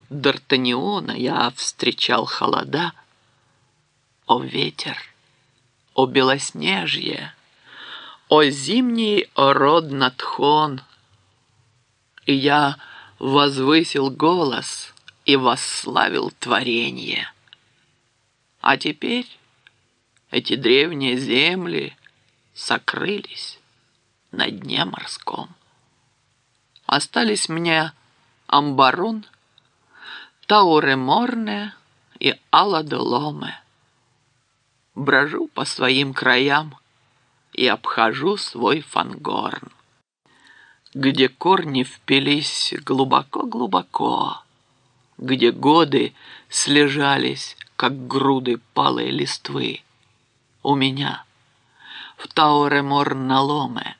Д'Артаньона я встречал холода. О ветер, о белоснежье, о зимний род надхон! И я возвысил голос и восславил творенье. А теперь эти древние земли сокрылись на дне морском. Остались мне Амбарун, Тауреморне и Аладоломе. Брожу по своим краям и обхожу свой Фангорн, где корни впились глубоко-глубоко, где годы слежались, как груды палой листвы. У меня в Тауреморналоме.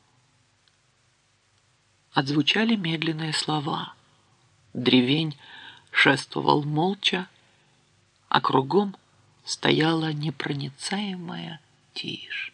Отзвучали медленные слова. Древень шествовал молча, а кругом стояла непроницаемая тишь.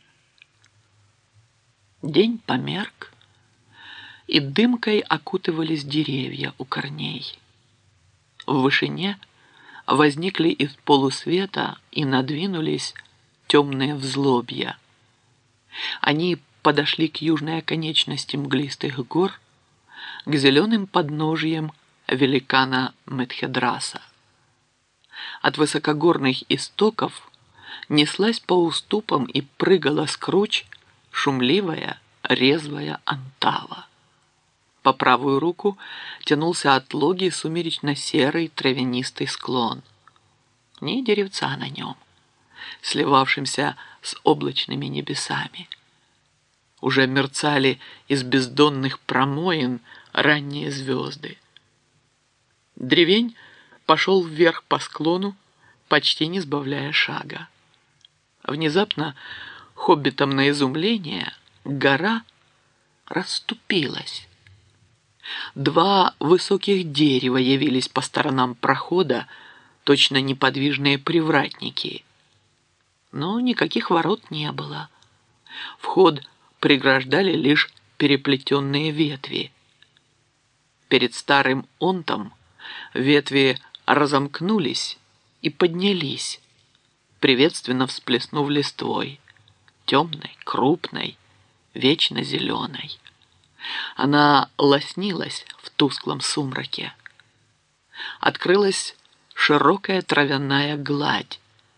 День померк, и дымкой окутывались деревья у корней. В вышине возникли из полусвета и надвинулись темные взлобья. Они подошли к южной оконечности мглистых гор, к зеленым подножьям великана Метхедраса. От высокогорных истоков неслась по уступам и прыгала с круч шумливая, резвая Антава. По правую руку тянулся отлогий сумеречно-серый травянистый склон. Ни деревца на нем, сливавшимся с облачными небесами. Уже мерцали из бездонных промоин ранние звезды. Древень пошел вверх по склону, почти не сбавляя шага. Внезапно, хоббитам на изумление, гора расступилась. Два высоких дерева явились по сторонам прохода, точно неподвижные привратники. Но никаких ворот не было. Вход преграждали лишь переплетенные ветви. Перед старым онтом ветви разомкнулись и поднялись, приветственно всплеснув листвой, темной, крупной, вечно зеленой. Она лоснилась в тусклом сумраке. Открылась широкая травяная гладь.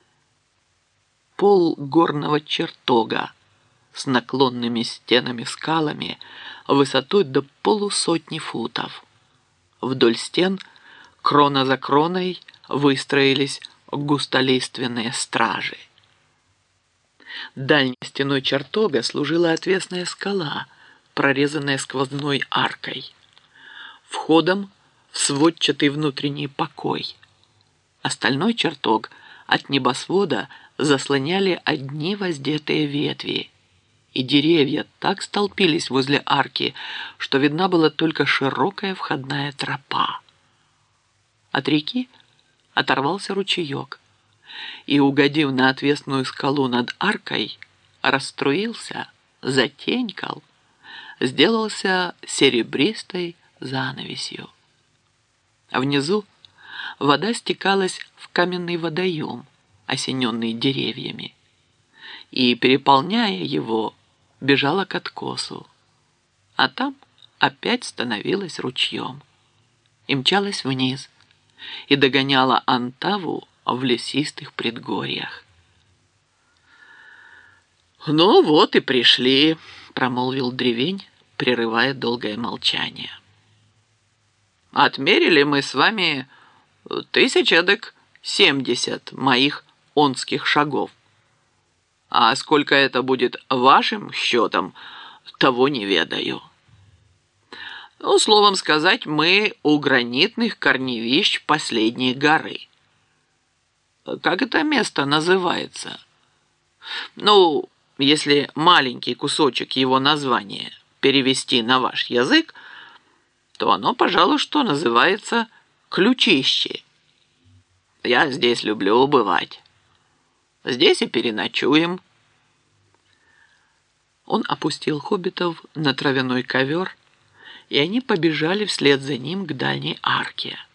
Пол горного чертога с наклонными стенами-скалами высотой до 100 футов. Вдоль стен крона за кроной выстроились густолиственные стражи. Дальней стеной чертога служила отвесная скала, прорезанная сквозной аркой, входом в сводчатый внутренний покой. Остальной чертог от небосвода заслоняли одни воздетые ветви, и деревья так столпились возле арки, что видна была только широкая входная тропа. От реки оторвался ручеек и, угодив на отвесную скалу над аркой, расструился, затенькал, сделался серебристой занавесью. Внизу вода стекалась в каменный водоем, осененный деревьями, и, переполняя его, бежала к откосу, а там опять становилась ручьем и мчалась вниз, и догоняла Антаву в лесистых предгорьях. «Ну вот и пришли», — промолвил древень, прерывая долгое молчание. «Отмерили мы с вами 1070 моих онских шагов. А сколько это будет вашим счетом, того не ведаю. Ну, словом сказать, мы у гранитных корневищ последней горы. Как это место называется? Ну, если маленький кусочек его названия перевести на ваш язык, то оно, пожалуй, что называется Ключище. Я здесь люблю бывать. Здесь и переночуем». Он опустил хоббитов на травяной ковер, и они побежали вслед за ним к дальней арке.